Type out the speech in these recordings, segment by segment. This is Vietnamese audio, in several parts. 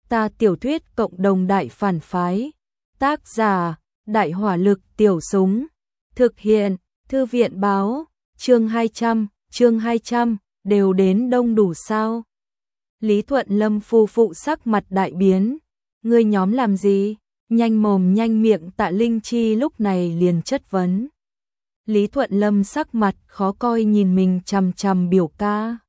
Ta tiểu thuyết cộng đồng đại phản phái. Tác giả, Đại hỏa lực tiểu súng. Thực hiện, Thư viện báo, chương 200, đều đến đông đủ sao? Lý Thuận Lâm phu phụ sắc mặt đại biến. Ngươi nhóm làm gì? Nhanh mồm nhanh miệng Tạ Linh Chi lúc này liền chất vấn. Lý Thuận Lâm sắc mặt khó coi nhìn mình chằm chằm biểu ca.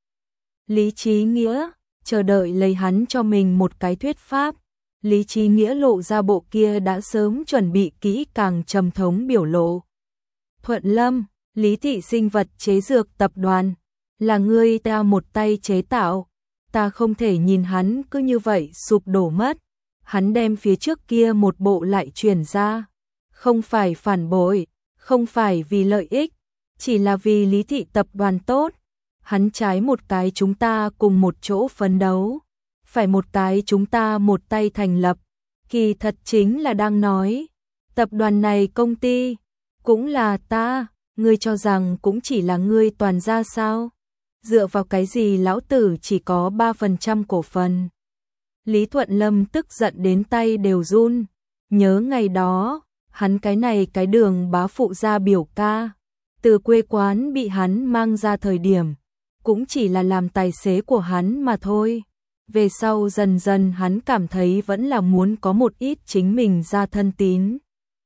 Lý Chí Nghĩa, chờ đợi lấy hắn cho mình một cái thuyết pháp. Lý Chí Nghĩa lộ ra bộ kia đã sớm chuẩn bị kỹ càng trầm thống biểu lộ. Thuận Lâm, Lý Thị Sinh vật chế dược tập đoàn, là ngươi ta một tay chế tạo. Ta không thể nhìn hắn cứ như vậy sụp đổ mất. Hắn đem phía trước kia một bộ lại chuyển ra. Không phải phản bội, không phải vì lợi ích, chỉ là vì Lý Thị tập đoàn tốt. Hắn trái một cái chúng ta cùng một chỗ phấn đấu, phải một cái chúng ta một tay thành lập. Kỳ thật chính là đang nói, tập đoàn này công ty, cũng là ta, ngươi cho rằng cũng chỉ là ngươi toàn ra sao? Dựa vào cái gì lão tử chỉ có 3% cổ phần? Lý Thuận Lâm tức giận đến tay đều run, nhớ ngày đó, hắn cái này cái đường bá phụ ra biểu ca, từ quê quán bị hắn mang ra thời điểm, cũng chỉ là làm tài xế của hắn mà thôi. Về sau dần dần hắn cảm thấy vẫn là muốn có một ít chính mình ra thân tín.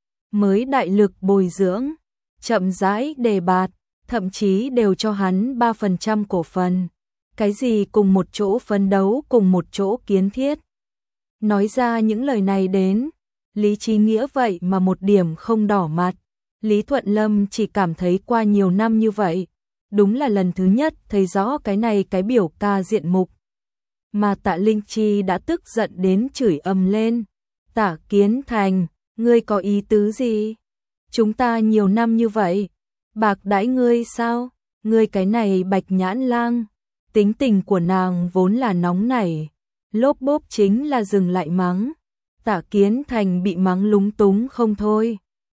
Mới đại lực bồi dưỡng, chậm rãi đề bạt, thậm chí đều cho hắn 3% cổ phần. Cái gì cùng một chỗ phấn đấu cùng một chỗ kiến thiết. Nói ra những lời này đến, Lý Chí Nghĩa vậy mà một điểm không đỏ mặt. Lý Thuận Lâm chỉ cảm thấy qua nhiều năm như vậy, đúng là lần thứ nhất thấy rõ cái này cái biểu ca diện mục. Mà Tạ Linh Chi đã tức giận đến chửi ầm lên. Tạ Kiến Thành, ngươi có ý tứ gì? Chúng ta nhiều năm như vậy, bạc đãi ngươi sao? Ngươi cái này bạch nhãn lang. Tính tình của nàng vốn là nóng nảy, lốp bốp chính là dừng lại mắng. Tạ Kiến Thành bị mắng lúng túng không thôi.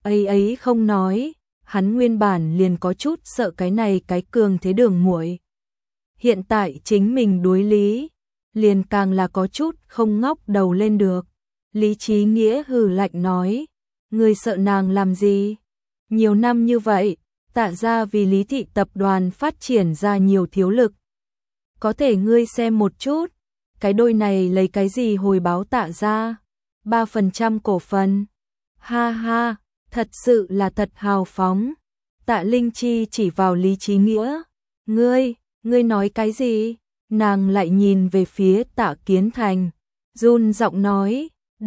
Ấy không nói, hắn nguyên bản liền có chút sợ cái này cái cường thế đường muội. Hiện tại chính mình đối lý, liền càng là có chút không ngóc đầu lên được. Lý Chí Nghĩa hừ lạnh nói, ngươi sợ nàng làm gì? Nhiều năm như vậy, Tạ gia vì Lý Thị tập đoàn phát triển ra nhiều thiếu lực. Có thể ngươi xem một chút, cái đôi này lấy cái gì hồi báo Tạ gia? 3% cổ phần. Ha ha, thật sự là thật hào phóng. Tạ Linh Chi chỉ vào Lý Chí Nghĩa. Ngươi nói cái gì? Nàng lại nhìn về phía Tạ Kiến Thành. Run giọng nói,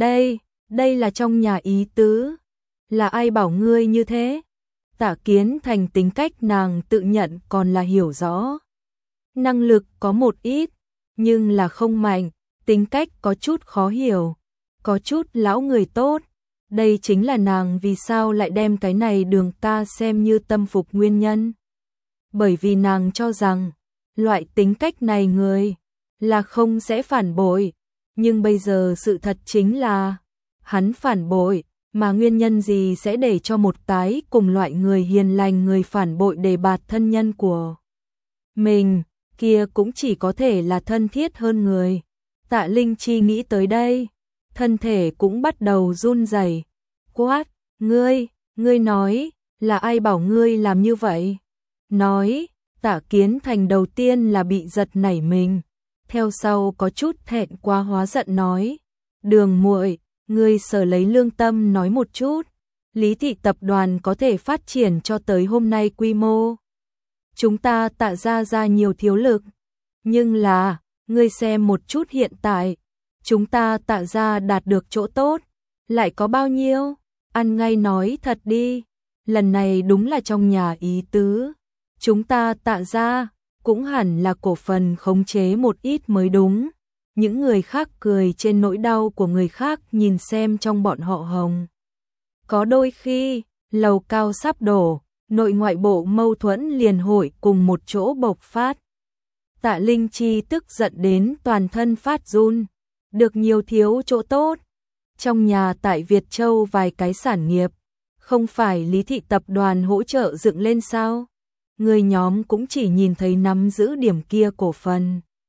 đây là trong nhà ý tứ. Là ai bảo ngươi như thế? Tạ Kiến Thành tính cách nàng tự nhận còn là hiểu rõ. Năng lực có một ít, nhưng là không mạnh, tính cách có chút khó hiểu, có chút lão người tốt. Đây chính là nàng vì sao lại đem cái này đường ca xem như tâm phục nguyên nhân. Bởi vì nàng cho rằng, loại tính cách này người là không sẽ phản bội, nhưng bây giờ sự thật chính là hắn phản bội, mà nguyên nhân gì sẽ để cho một cái cùng loại người hiền lành người phản bội đề bạt thân nhân của mình, kia cũng chỉ có thể là thân thiết hơn người. Tạ Linh Chi nghĩ tới đây, thân thể cũng bắt đầu run rẩy. Quát, ngươi nói, là ai bảo ngươi làm như vậy? Nói, Tạ Kiến Thành đầu tiên là bị giật nảy mình, theo sau có chút thẹn quá hóa giận nói, Đường muội, ngươi sở lấy lương tâm nói một chút, Lý Thị tập đoàn có thể phát triển cho tới hôm nay quy mô. Chúng ta Tạ gia ra nhiều thiếu lực, nhưng là, ngươi xem một chút hiện tại, chúng ta Tạ gia đạt được chỗ tốt, lại có bao nhiêu? Ăn ngay nói thật đi, lần này đúng là trong nhà ý tứ. Chúng ta Tạ gia cũng hẳn là cổ phần khống chế một ít mới đúng. Những người khác cười trên nỗi đau của người khác nhìn xem trong bọn họ hồng. Có đôi khi, lầu cao sắp đổ, nội ngoại bộ mâu thuẫn liền hội cùng một chỗ bộc phát. Tạ Linh Chi tức giận đến toàn thân phát run, được nhiều thiếu chỗ tốt. Trong nhà tại Việt Châu vài cái sản nghiệp, không phải Lý Thị tập đoàn hỗ trợ dựng lên sao? Người nhóm cũng chỉ nhìn thấy nắm giữ điểm kia cổ phần.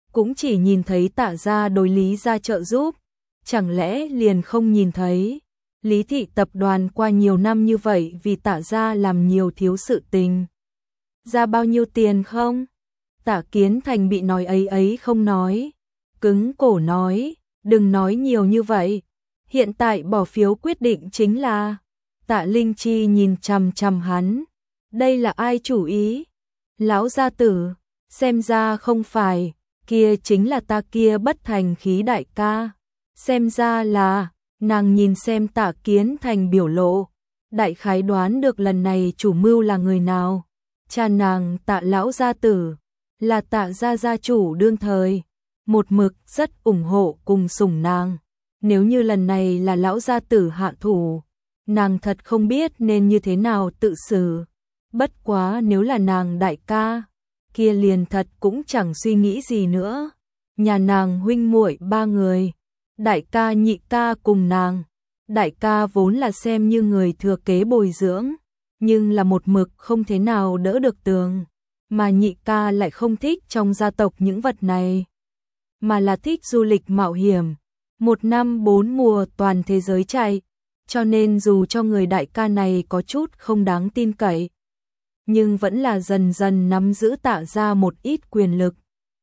cũng chỉ nhìn thấy Tạ gia đối Lý gia trợ giúp, chẳng lẽ liền không nhìn thấy Lý thị tập đoàn qua nhiều năm như vậy vì Tạ gia làm nhiều thiếu sự tình. Ra bao nhiêu tiền không? Tạ Kiến Thành bị nói ấy không nói, cứng cổ nói, đừng nói nhiều như vậy, hiện tại bỏ phiếu quyết định chính là. Tạ Linh Chi nhìn chằm chằm hắn, đây là ai chủ ý? Lão gia tử, xem ra không phải, kia chính là ta kia bất thành khí đại ca, xem ra là. Nàng nhìn xem Tạ Kiến Thành biểu lộ, đại khái đoán được lần này chủ mưu là người nào. Cha nàng Tạ lão gia tử, là Tạ gia gia chủ đương thời, một mực rất ủng hộ cùng sủng nàng. Nếu như lần này là lão gia tử hạ thủ, nàng thật không biết nên như thế nào tự xử. Bất quá nếu là nàng đại ca, kia liền thật cũng chẳng suy nghĩ gì nữa. Nhà nàng huynh muội 3 người, đại ca nhị ca cùng nàng. Đại ca vốn là xem như người thừa kế bồi dưỡng, nhưng là một mực không thế nào đỡ được tường, mà nhị ca lại không thích trong gia tộc những vật này, mà là thích du lịch mạo hiểm, 1 năm 4 mùa toàn thế giới chạy, cho nên dù cho người đại ca này có chút không đáng tin cậy, nhưng vẫn là dần dần nắm giữ Tạ ra một ít quyền lực.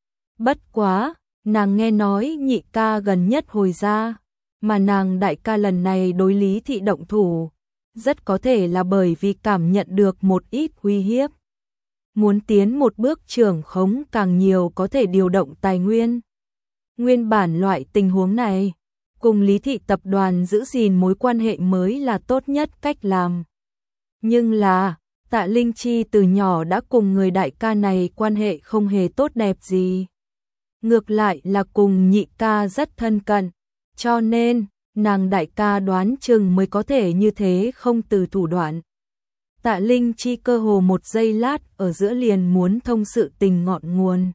Bất quá, nàng nghe nói nhị ca gần nhất hồi ra, mà nàng đại ca lần này đối Lý thị động thủ, rất có thể là bởi vì cảm nhận được một ít uy hiếp. Muốn tiến một bước trưởng khống càng nhiều có thể điều động tài nguyên. Nguyên bản loại tình huống này, cùng Lý thị tập đoàn giữ gìn mối quan hệ mới là tốt nhất cách làm. Nhưng là, Tạ Linh Chi từ nhỏ đã cùng người đại ca này quan hệ không hề tốt đẹp gì. Ngược lại là cùng nhị ca rất thân cận, cho nên, nàng đại ca đoán chừng mới có thể như thế không từ thủ đoạn. Tạ Linh Chi cơ hồ một giây lát ở giữa liền muốn thông sự tình ngọn nguồn.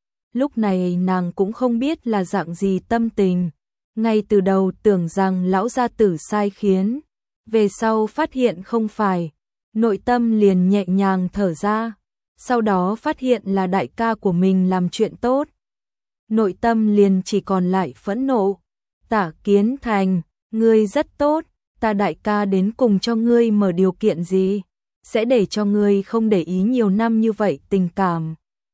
Lúc này nàng cũng không biết là dạng gì tâm tình, ngay từ đầu tưởng rằng lão gia tử sai khiến, về sau phát hiện không phải, nội tâm liền nhẹ nhàng thở ra, sau đó phát hiện là đại ca của mình làm chuyện tốt. Nội tâm liền chỉ còn lại phẫn nộ. Tạ Kiến Thành, ngươi rất tốt, ta đại ca đến cùng cho ngươi mở điều kiện gì, sẽ để cho ngươi không để ý nhiều năm như vậy tình cảm.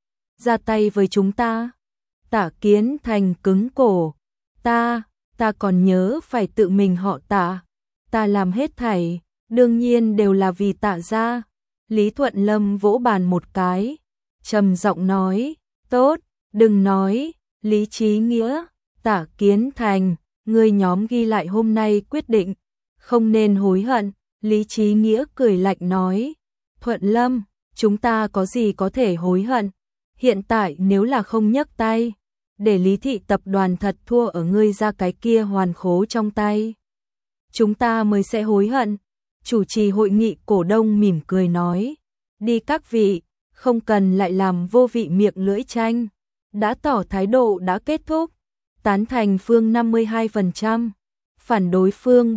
Ra tay với chúng ta. Tạ Kiến Thành cứng cổ, ta còn nhớ phải tự mình họ Tạ, ta làm hết thảy, đương nhiên đều là vì Tạ gia. Lý Thuận Lâm vỗ bàn một cái, trầm giọng nói, tốt, đừng nói, Lý Chí Nghĩa, Tạ Kiến Thành, ngươi nhóm ghi lại hôm nay quyết định, không nên hối hận. Lý Chí Nghĩa cười lạnh nói, Thuận Lâm, chúng ta có gì có thể hối hận, hiện tại nếu là không nhấc tay, để Lý thị tập đoàn thật thua ở ngươi ra cái kia hoàn khố trong tay, chúng ta mới sẽ hối hận. Chủ trì hội nghị cổ đông mỉm cười nói, đi các vị, không cần lại làm vô vị miệng lưỡi tranh, đã tỏ thái độ đã kết thúc, tán thành phương 52%, phản đối phương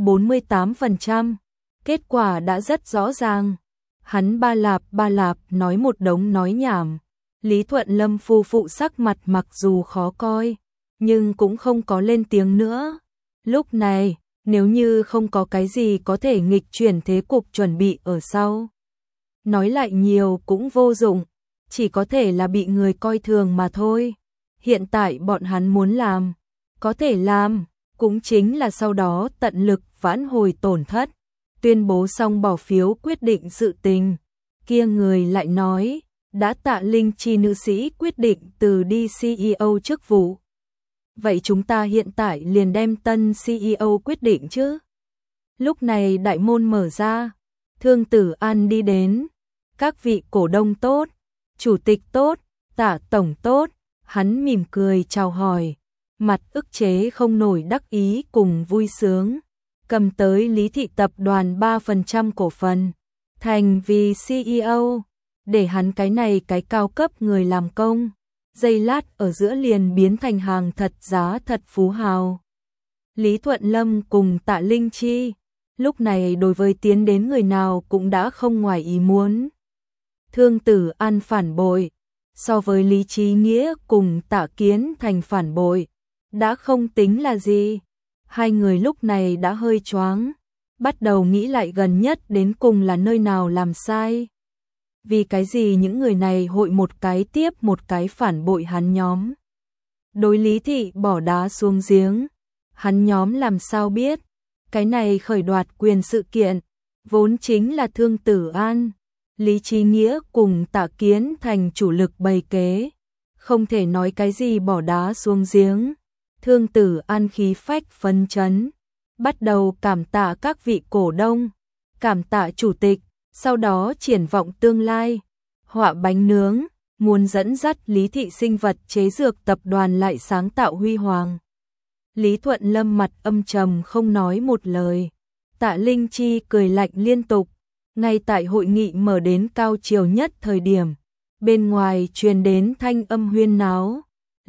48%, kết quả đã rất rõ ràng. Hắn ba lạp nói một đống nói nhảm, Lý Thuận Lâm phu phụ sắc mặt mặc dù khó coi, nhưng cũng không có lên tiếng nữa. Lúc này, nếu như không có cái gì có thể nghịch chuyển thế cục chuẩn bị ở sau, nói lại nhiều cũng vô dụng, chỉ có thể là bị người coi thường mà thôi. Hiện tại bọn hắn muốn làm, có thể làm, cũng chính là sau đó tận lực vãn hồi tổn thất, tuyên bố xong bỏ phiếu quyết định sự tình. Kia người lại nói, đã Tạ Linh Chi nữ sĩ quyết định từ đi CEO chức vụ. Vậy chúng ta hiện tại liền đem tân CEO quyết định chứ? Lúc này đại môn mở ra, Thương Tử An đi đến, các vị cổ đông tốt, chủ tịch tốt, Tạ tổng tốt, hắn mỉm cười chào hỏi, mặt ức chế không nổi đắc ý cùng vui sướng, cầm tới Lý thị tập đoàn 3% cổ phần, thành vì CEO, để hắn cái này cái cao cấp người làm công, giây lát ở giữa liền biến thành hàng thật giá thật phú hào. Lý Thuận Lâm cùng Tạ Linh Chi, lúc này đối với tiến đến người nào cũng đã không ngoài ý muốn. Thương Tử An phản bội, so với Lý Chí Nghĩa cùng Tạ Kiến Thành phản bội, đã không tính là gì. Hai người lúc này đã hơi choáng, bắt đầu nghĩ lại gần nhất đến cùng là nơi nào làm sai. Vì cái gì những người này hội một cái tiếp một cái phản bội hắn nhóm. Đối Lý Thị bỏ đá xuống giếng, hắn nhóm làm sao biết, cái này khởi đoạt quyền sự kiện, vốn chính là Thương Tử An. Lý Chí Nghĩa cùng Tạ Kiến Thành chủ lực bày kế, không thể nói cái gì bỏ đá xuống giếng. Thương Tử An khí phách phấn chấn, bắt đầu cảm tạ các vị cổ đông, cảm tạ chủ tịch, sau đó triển vọng tương lai, họa bánh nướng, muốn dẫn dắt Lý Thị sinh vật chế dược tập đoàn lại sáng tạo huy hoàng. Lý Thuận Lâm mặt âm trầm không nói một lời, Tạ Linh Chi cười lạnh liên tục. Ngay tại hội nghị mở đến cao chiều nhất thời điểm, bên ngoài truyền đến thanh âm huyên náo.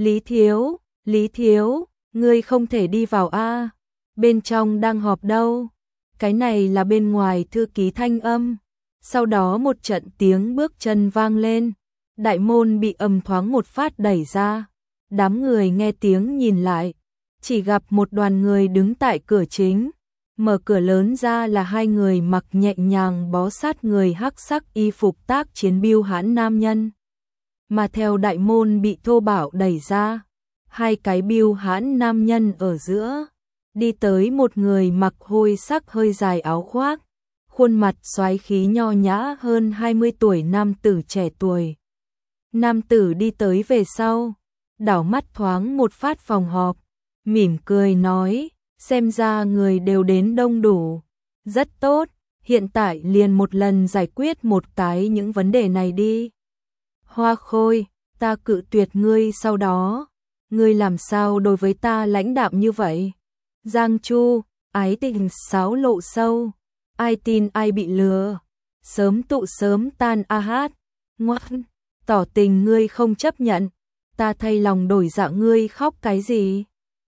Lý Thiếu, ngươi không thể đi vào a, bên trong đang họp đâu. Cái này là bên ngoài thư ký thanh âm. Sau đó một trận tiếng bước chân vang lên, đại môn bị ầm thoáng một phát đẩy ra. Đám người nghe tiếng nhìn lại, chỉ gặp một đoàn người đứng tại cửa chính. Mở cửa lớn ra là hai người mặc nhẹ nhàng bó sát người hắc sắc y phục tác chiến bưu hãn nam nhân. Mà theo đại môn bị thô bạo đẩy ra, hai cái bưu hãn nam nhân ở giữa, đi tới một người mặc hôi sắc hơi dài áo khoác, khuôn mặt xoáy khí nho nhã hơn 20 tuổi nam tử trẻ tuổi. Nam tử đi tới về sau, đảo mắt thoáng một phát phòng họp, mỉm cười nói, xem ra người đều đến đông đủ. Rất tốt, hiện tại liền một lần giải quyết một cái những vấn đề này đi. Hoa Khôi, ta cự tuyệt ngươi sau đó. Ngươi làm sao đối với ta lãnh đạm như vậy? Giang Chu, ái tình xáo lộ sâu. Ai tin ai bị lừa. Sớm tụ sớm tan a hát. Ngoan, tỏ tình ngươi không chấp nhận. Ta thay lòng đổi dạ ngươi khóc cái gì?